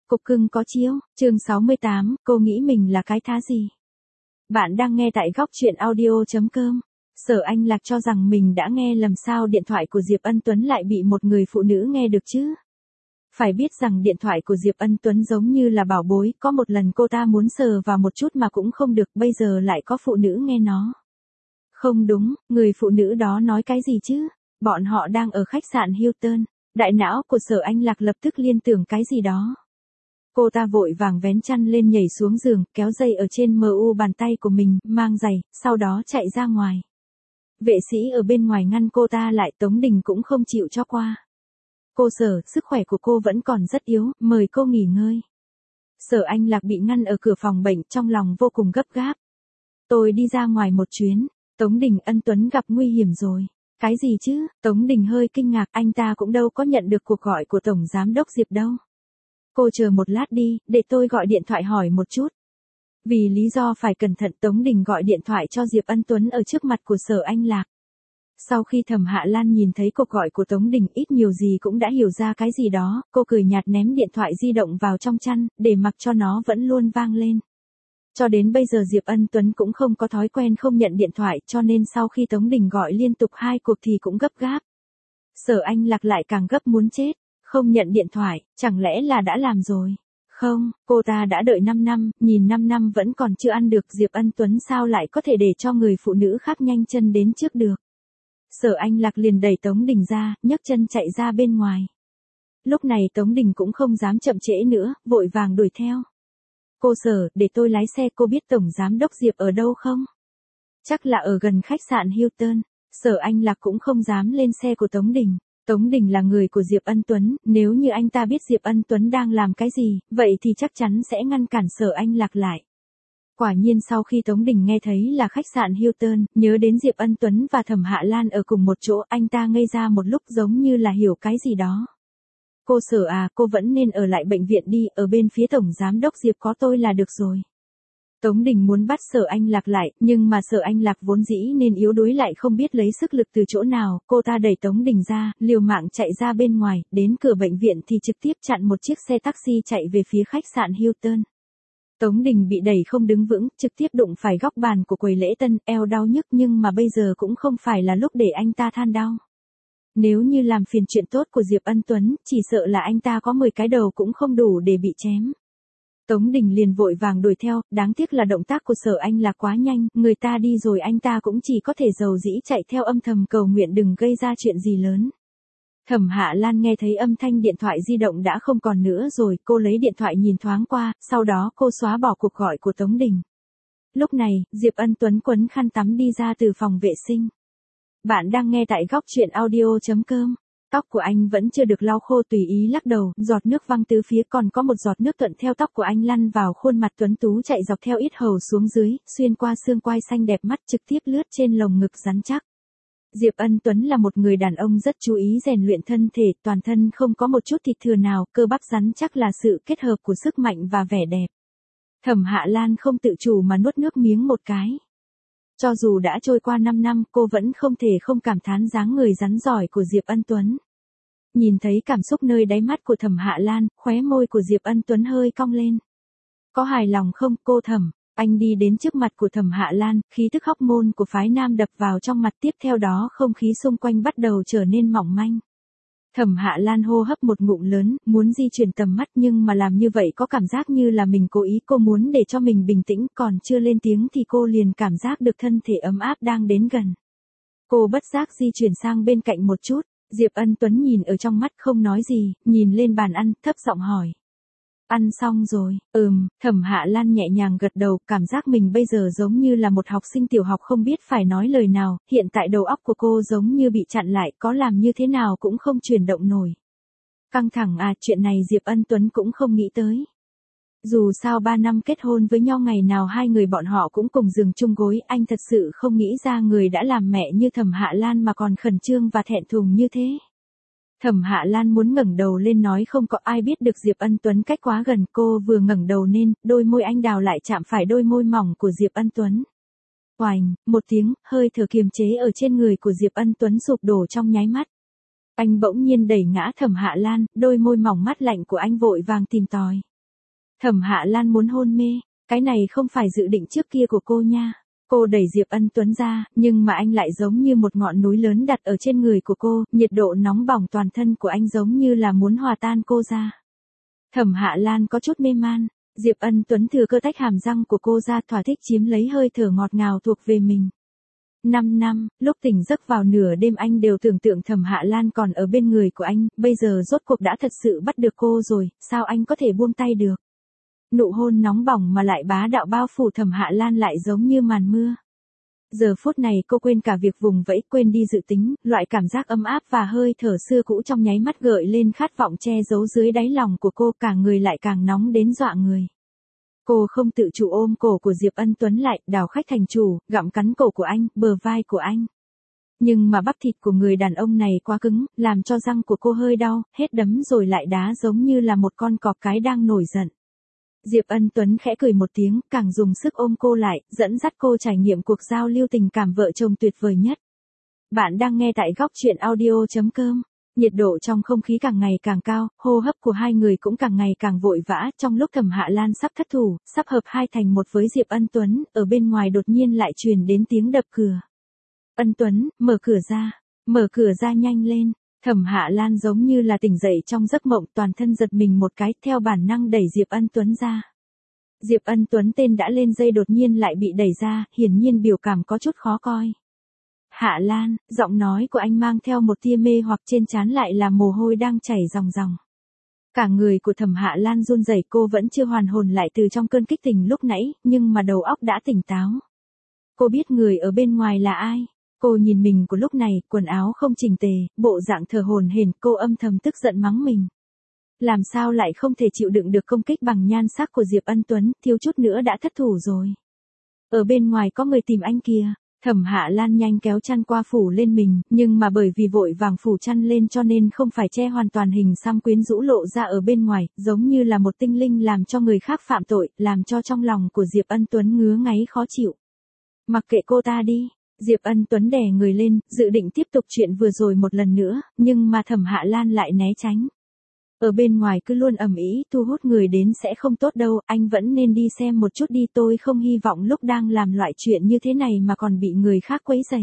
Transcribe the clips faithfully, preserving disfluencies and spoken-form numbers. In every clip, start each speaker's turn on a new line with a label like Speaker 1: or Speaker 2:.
Speaker 1: Cục cưng có chiếu, chương sáu mươi tám, cô nghĩ mình là cái thá gì? Bạn đang nghe tại góc truyện audio.com. Sở Anh Lạc cho rằng mình đã nghe lầm, sao điện thoại của Diệp Ân Tuấn lại bị một người phụ nữ nghe được chứ? Phải biết rằng điện thoại của Diệp Ân Tuấn giống như là bảo bối, có một lần cô ta muốn sờ vào một chút mà cũng không được, bây giờ lại có phụ nữ nghe nó. Không đúng, người phụ nữ đó nói cái gì chứ? Bọn họ đang ở khách sạn Hilton. Đại não của Sở Anh Lạc lập tức liên tưởng cái gì đó. Cô ta vội vàng vén chăn lên, nhảy xuống giường, kéo dây ở trên mu bàn tay của mình, mang giày, sau đó chạy ra ngoài. Vệ sĩ ở bên ngoài ngăn cô ta lại, Tống Đình cũng không chịu cho qua. Cô Sở, sức khỏe của cô vẫn còn rất yếu, mời cô nghỉ ngơi. Sở Anh Lạc bị ngăn ở cửa phòng bệnh, trong lòng vô cùng gấp gáp. Tôi đi ra ngoài một chuyến. Tống Đình, Ân Tuấn gặp nguy hiểm rồi. Cái gì chứ? Tống Đình hơi kinh ngạc, anh ta cũng đâu có nhận được cuộc gọi của Tổng Giám đốc Diệp đâu. Cô chờ một lát đi, để tôi gọi điện thoại hỏi một chút. Vì lý do phải cẩn thận, Tống Đình gọi điện thoại cho Diệp Ân Tuấn ở trước mặt của Sở Anh Lạc. Sau khi Thẩm Hạ Lan nhìn thấy cuộc gọi của Tống Đình, ít nhiều gì cũng đã hiểu ra cái gì đó, cô cười nhạt ném điện thoại di động vào trong chăn, để mặc cho nó vẫn luôn vang lên. Cho đến bây giờ Diệp Ân Tuấn cũng không có thói quen không nhận điện thoại, cho nên sau khi Tống Đình gọi liên tục hai cuộc thì cũng gấp gáp. Sở Anh Lạc lại càng gấp muốn chết. Không nhận điện thoại, chẳng lẽ là đã làm rồi? Không, cô ta đã đợi năm năm, nhìn năm năm vẫn còn chưa ăn được, Diệp Ân Tuấn sao lại có thể để cho người phụ nữ khác nhanh chân đến trước được? Sở Anh Lạc liền đẩy Tống Đình ra, nhấc chân chạy ra bên ngoài. Lúc này Tống Đình cũng không dám chậm trễ nữa, vội vàng đuổi theo. Cô Sở, để tôi lái xe, cô biết Tổng Giám đốc Diệp ở đâu không? Chắc là ở gần khách sạn Hilton. Sở Anh Lạc cũng không dám lên xe của Tống Đình. Tống Đình là người của Diệp Ân Tuấn, nếu như anh ta biết Diệp Ân Tuấn đang làm cái gì, vậy thì chắc chắn sẽ ngăn cản Sở Anh Lạc lại. Quả nhiên sau khi Tống Đình nghe thấy là khách sạn Hilton, nhớ đến Diệp Ân Tuấn và Thẩm Hạ Lan ở cùng một chỗ, anh ta ngây ra một lúc giống như là hiểu cái gì đó. Cô Sở à, cô vẫn nên ở lại bệnh viện đi, ở bên phía Tổng Giám đốc Diệp có tôi là được rồi. Tống Đình muốn bắt Sở Anh Lạc lại, nhưng mà Sở Anh Lạc vốn dĩ nên yếu đuối lại không biết lấy sức lực từ chỗ nào, cô ta đẩy Tống Đình ra, liều mạng chạy ra bên ngoài, đến cửa bệnh viện thì trực tiếp chặn một chiếc xe taxi chạy về phía khách sạn Hilton. Tống Đình bị đẩy không đứng vững, trực tiếp đụng phải góc bàn của quầy lễ tân, eo đau nhức, nhưng mà bây giờ cũng không phải là lúc để anh ta than đau. Nếu như làm phiền chuyện tốt của Diệp Ân Tuấn, chỉ sợ là anh ta có mười cái đầu cũng không đủ để bị chém. Tống Đình liền vội vàng đuổi theo, đáng tiếc là động tác của Sở Anh Lạc quá nhanh, người ta đi rồi anh ta cũng chỉ có thể dầu dĩ chạy theo, âm thầm cầu nguyện đừng gây ra chuyện gì lớn. Thẩm Hạ Lan nghe thấy âm thanh điện thoại di động đã không còn nữa rồi, cô lấy điện thoại nhìn thoáng qua, sau đó cô xóa bỏ cuộc gọi của Tống Đình. Lúc này, Diệp Ân Tuấn quấn khăn tắm đi ra từ phòng vệ sinh. Bạn đang nghe tại góc truyện audio.com. Tóc của anh vẫn chưa được lau khô, tùy ý lắc đầu, giọt nước văng tứ phía, còn có một giọt nước thuận theo tóc của anh lăn vào khuôn mặt tuấn tú, chạy dọc theo yết hầu xuống dưới, xuyên qua xương quai xanh đẹp mắt, trực tiếp lướt trên lồng ngực rắn chắc. Diệp Ân Tuấn là một người đàn ông rất chú ý rèn luyện thân thể, toàn thân không có một chút thịt thừa nào, cơ bắp rắn chắc là sự kết hợp của sức mạnh và vẻ đẹp. Thẩm Hạ Lan không tự chủ mà nuốt nước miếng một cái. Cho dù đã trôi qua năm năm, cô vẫn không thể không cảm thán dáng người rắn giỏi của Diệp Ân Tuấn. Nhìn thấy cảm xúc nơi đáy mắt của Thẩm Hạ Lan, khóe môi của Diệp Ân Tuấn hơi cong lên. Có hài lòng không, cô Thẩm? Anh đi đến trước mặt của Thẩm Hạ Lan, khí tức hóc môn của phái nam đập vào trong mặt, tiếp theo đó không khí xung quanh bắt đầu trở nên mỏng manh. Thẩm Hạ Lan hô hấp một ngụm lớn, muốn di chuyển tầm mắt, nhưng mà làm như vậy có cảm giác như là mình cố ý, cô muốn để cho mình bình tĩnh, còn chưa lên tiếng thì cô liền cảm giác được thân thể ấm áp đang đến gần. Cô bất giác di chuyển sang bên cạnh một chút, Diệp Ân Tuấn nhìn ở trong mắt không nói gì, nhìn lên bàn ăn, thấp giọng hỏi. Ăn xong rồi, ừm, Thẩm Hạ Lan nhẹ nhàng gật đầu, cảm giác mình bây giờ giống như là một học sinh tiểu học không biết phải nói lời nào, hiện tại đầu óc của cô giống như bị chặn lại, có làm như thế nào cũng không chuyển động nổi. Căng thẳng à, chuyện này Diệp Ân Tuấn cũng không nghĩ tới. Dù sao ba năm kết hôn với nhau, ngày nào hai người bọn họ cũng cùng giường chung gối, anh thật sự không nghĩ ra người đã làm mẹ như Thẩm Hạ Lan mà còn khẩn trương và thẹn thùng như thế. Thẩm Hạ Lan muốn ngẩng đầu lên nói không có ai biết được Diệp Ân Tuấn cách quá gần, cô vừa ngẩng đầu lên, đôi môi anh đào lại chạm phải đôi môi mỏng của Diệp Ân Tuấn. Oành, một tiếng, hơi thở kiềm chế ở trên người của Diệp Ân Tuấn sụp đổ trong nháy mắt. Anh bỗng nhiên đẩy ngã Thẩm Hạ Lan, đôi môi mỏng mát lạnh của anh vội vàng tìm tòi. Thẩm Hạ Lan muốn hôn mê, cái này không phải dự định trước kia của cô nha. Cô đẩy Diệp Ân Tuấn ra, nhưng mà anh lại giống như một ngọn núi lớn đặt ở trên người của cô, nhiệt độ nóng bỏng toàn thân của anh giống như là muốn hòa tan cô ra. Thẩm Hạ Lan có chút mê man, Diệp Ân Tuấn thừa cơ tách hàm răng của cô ra thỏa thích chiếm lấy hơi thở ngọt ngào thuộc về mình. Năm năm, lúc tỉnh giấc vào nửa đêm anh đều tưởng tượng Thẩm Hạ Lan còn ở bên người của anh, bây giờ rốt cuộc đã thật sự bắt được cô rồi, sao anh có thể buông tay được. Nụ hôn nóng bỏng mà lại bá đạo bao phủ Thẩm Hạ Lan lại giống như màn mưa. Giờ phút này cô quên cả việc vùng vẫy, quên đi dự tính, loại cảm giác ấm áp và hơi thở xưa cũ trong nháy mắt gợi lên khát vọng che giấu dưới đáy lòng của cô, cả người lại càng nóng đến dọa người. Cô không tự chủ ôm cổ của Diệp Ân Tuấn lại, đảo khách thành chủ, gặm cắn cổ của anh, bờ vai của anh. Nhưng mà bắp thịt của người đàn ông này quá cứng, làm cho răng của cô hơi đau, hết đấm rồi lại đá giống như là một con cọp cái đang nổi giận. Diệp Ân Tuấn khẽ cười một tiếng, càng dùng sức ôm cô lại, dẫn dắt cô trải nghiệm cuộc giao lưu tình cảm vợ chồng tuyệt vời nhất. Bạn đang nghe tại góc truyện audio chấm com. Nhiệt độ trong không khí càng ngày càng cao, hô hấp của hai người cũng càng ngày càng vội vã, trong lúc Thẩm Hạ Lan sắp thất thủ, sắp hợp hai thành một với Diệp Ân Tuấn, ở bên ngoài đột nhiên lại truyền đến tiếng đập cửa. Ân Tuấn, mở cửa ra, mở cửa ra nhanh lên. Thẩm Hạ Lan giống như là tỉnh dậy trong giấc mộng, toàn thân giật mình một cái, theo bản năng đẩy Diệp Ân Tuấn ra. Diệp Ân Tuấn tên đã lên dây đột nhiên lại bị đẩy ra, hiển nhiên biểu cảm có chút khó coi. Hạ Lan, giọng nói của anh mang theo một tia mê hoặc, trên trán lại là mồ hôi đang chảy ròng ròng. Cả người của Thẩm Hạ Lan run rẩy, cô vẫn chưa hoàn hồn lại từ trong cơn kích tình lúc nãy, nhưng mà đầu óc đã tỉnh táo. Cô biết người ở bên ngoài là ai. Cô nhìn mình của lúc này, quần áo không chỉnh tề, bộ dạng thờ hổn hển, cô âm thầm tức giận mắng mình. Làm sao lại không thể chịu đựng được công kích bằng nhan sắc của Diệp Ân Tuấn, thiếu chút nữa đã thất thủ rồi. Ở bên ngoài có người tìm anh kìa. Thẩm Hạ Lan nhanh kéo chăn qua phủ lên mình, nhưng mà bởi vì vội vàng phủ chăn lên cho nên không phải che hoàn toàn hình xăm quyến rũ lộ ra ở bên ngoài, giống như là một tinh linh làm cho người khác phạm tội, làm cho trong lòng của Diệp Ân Tuấn ngứa ngáy khó chịu. Mặc kệ cô ta đi. Diệp Ân Tuấn đè người lên, dự định tiếp tục chuyện vừa rồi một lần nữa, nhưng mà Thẩm Hạ Lan lại né tránh. Ở bên ngoài cứ luôn ầm ĩ, thu hút người đến sẽ không tốt đâu, anh vẫn nên đi xem một chút đi, tôi không hy vọng lúc đang làm loại chuyện như thế này mà còn bị người khác quấy rầy.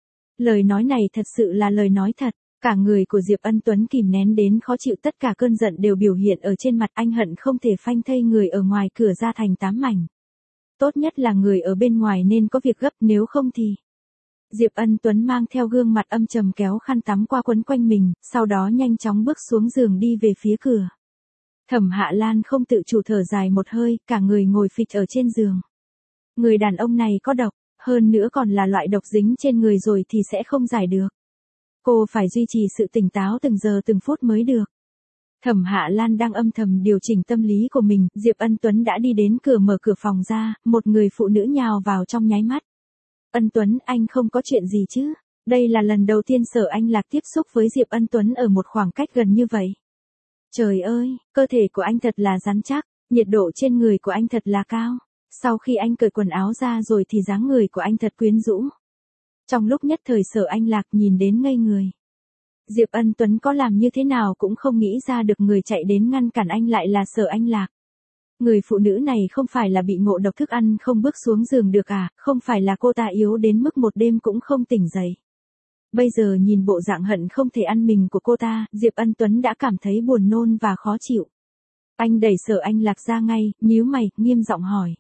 Speaker 1: Lời nói này thật sự là lời nói thật, cả người của Diệp Ân Tuấn kìm nén đến khó chịu, tất cả cơn giận đều biểu hiện ở trên mặt, anh hận không thể phanh thây người ở ngoài cửa ra thành tám mảnh. Tốt nhất là người ở bên ngoài nên có việc gấp, nếu không thì... Diệp Ân Tuấn mang theo gương mặt âm trầm kéo khăn tắm qua quấn quanh mình, sau đó nhanh chóng bước xuống giường đi về phía cửa. Thẩm Hạ Lan không tự chủ thở dài một hơi, cả người ngồi phịch ở trên giường. Người đàn ông này có độc, hơn nữa còn là loại độc dính trên người rồi thì sẽ không giải được. Cô phải duy trì sự tỉnh táo từng giờ từng phút mới được. Thẩm Hạ Lan đang âm thầm điều chỉnh tâm lý của mình, Diệp Ân Tuấn đã đi đến cửa mở cửa phòng ra, một người phụ nữ nhào vào trong nháy mắt. Ân Tuấn, anh không có chuyện gì chứ? Đây là lần đầu tiên Sở Anh Lạc tiếp xúc với Diệp Ân Tuấn ở một khoảng cách gần như vậy. Trời ơi, cơ thể của anh thật là rắn chắc, nhiệt độ trên người của anh thật là cao. Sau khi anh cởi quần áo ra rồi thì dáng người của anh thật quyến rũ. Trong lúc nhất thời Sở Anh Lạc nhìn đến ngây người. Diệp Ân Tuấn có làm như thế nào cũng không nghĩ ra được người chạy đến ngăn cản anh lại là Sở Anh Lạc. Người phụ nữ này không phải là bị ngộ độc thức ăn không bước xuống giường được à, không phải là cô ta yếu đến mức một đêm cũng không tỉnh dậy. Bây giờ nhìn bộ dạng hận không thể ăn mình của cô ta, Diệp Ân Tuấn đã cảm thấy buồn nôn và khó chịu. Anh đẩy Sở Anh Lạc ra ngay, nhíu mày, nghiêm giọng hỏi.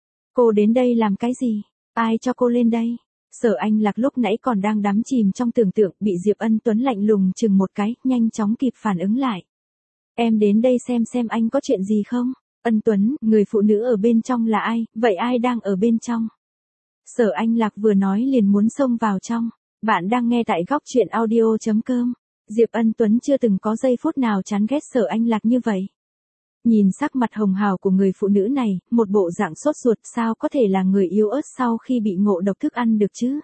Speaker 1: Cô đến đây làm cái gì? Ai cho cô lên đây? Sở Anh Lạc lúc nãy còn đang đắm chìm trong tưởng tượng, bị Diệp Ân Tuấn lạnh lùng chừng một cái, nhanh chóng kịp phản ứng lại. Em đến đây xem xem anh có chuyện gì không? Ân Tuấn, người phụ nữ ở bên trong là ai, vậy ai đang ở bên trong? Sở Anh Lạc vừa nói liền muốn xông vào trong. Bạn đang nghe tại góc truyện audio chấm com. Diệp Ân Tuấn chưa từng có giây phút nào chán ghét Sở Anh Lạc như vậy. Nhìn sắc mặt hồng hào của người phụ nữ này, một bộ dạng sốt ruột, sao có thể là người yếu ớt sau khi bị ngộ độc thức ăn được chứ?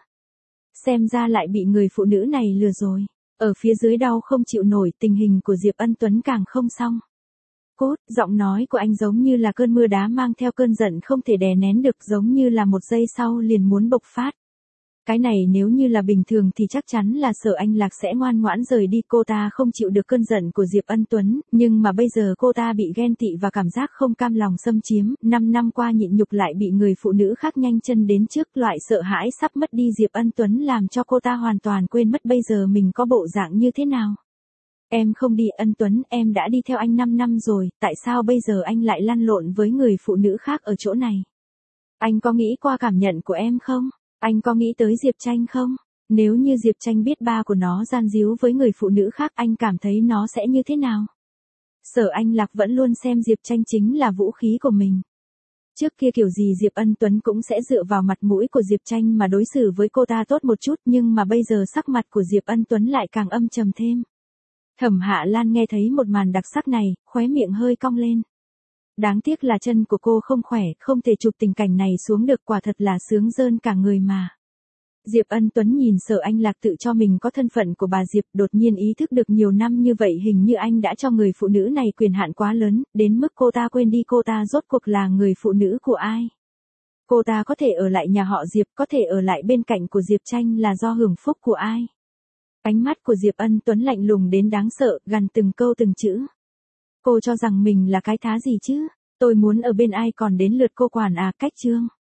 Speaker 1: Xem ra lại bị người phụ nữ này lừa rồi. Ở phía dưới đau không chịu nổi, tình hình của Diệp Ân Tuấn càng không xong. Cốt, giọng nói của anh giống như là cơn mưa đá mang theo cơn giận không thể đè nén được, giống như là một giây sau liền muốn bộc phát. Cái này nếu như là bình thường thì chắc chắn là Sở Anh Lạc sẽ ngoan ngoãn rời đi, cô ta không chịu được cơn giận của Diệp Ân Tuấn, nhưng mà bây giờ cô ta bị ghen tị và cảm giác không cam lòng xâm chiếm, năm năm qua nhịn nhục lại bị người phụ nữ khác nhanh chân đến trước, loại sợ hãi sắp mất đi Diệp Ân Tuấn làm cho cô ta hoàn toàn quên mất bây giờ mình có bộ dạng như thế nào. Em không đi Ân Tuấn, em đã đi theo anh năm năm rồi, tại sao bây giờ anh lại lăn lộn với người phụ nữ khác ở chỗ này? Anh có nghĩ qua cảm nhận của em không? Anh có nghĩ tới Diệp Tranh không? Nếu như Diệp Tranh biết ba của nó gian díu với người phụ nữ khác, anh cảm thấy nó sẽ như thế nào? Sở Anh Lạc vẫn luôn xem Diệp Tranh chính là vũ khí của mình. Trước kia kiểu gì Diệp Ân Tuấn cũng sẽ dựa vào mặt mũi của Diệp Tranh mà đối xử với cô ta tốt một chút, nhưng mà bây giờ sắc mặt của Diệp Ân Tuấn lại càng âm trầm thêm. Thẩm Hạ Lan nghe thấy một màn đặc sắc này, khóe miệng hơi cong lên. Đáng tiếc là chân của cô không khỏe, không thể chụp tình cảnh này xuống được, quả thật là sướng rơn cả người mà. Diệp Ân Tuấn nhìn Sở Anh Lạc tự cho mình có thân phận của bà Diệp, đột nhiên ý thức được nhiều năm như vậy hình như anh đã cho người phụ nữ này quyền hạn quá lớn, đến mức cô ta quên đi cô ta rốt cuộc là người phụ nữ của ai. Cô ta có thể ở lại nhà họ Diệp, có thể ở lại bên cạnh của Diệp Tranh là do hưởng phúc của ai. Ánh mắt của Diệp Ân Tuấn lạnh lùng đến đáng sợ, gằn từng câu từng chữ. Cô cho rằng mình là cái thá gì chứ? Tôi muốn ở bên ai còn đến lượt cô quản à? Cách trương.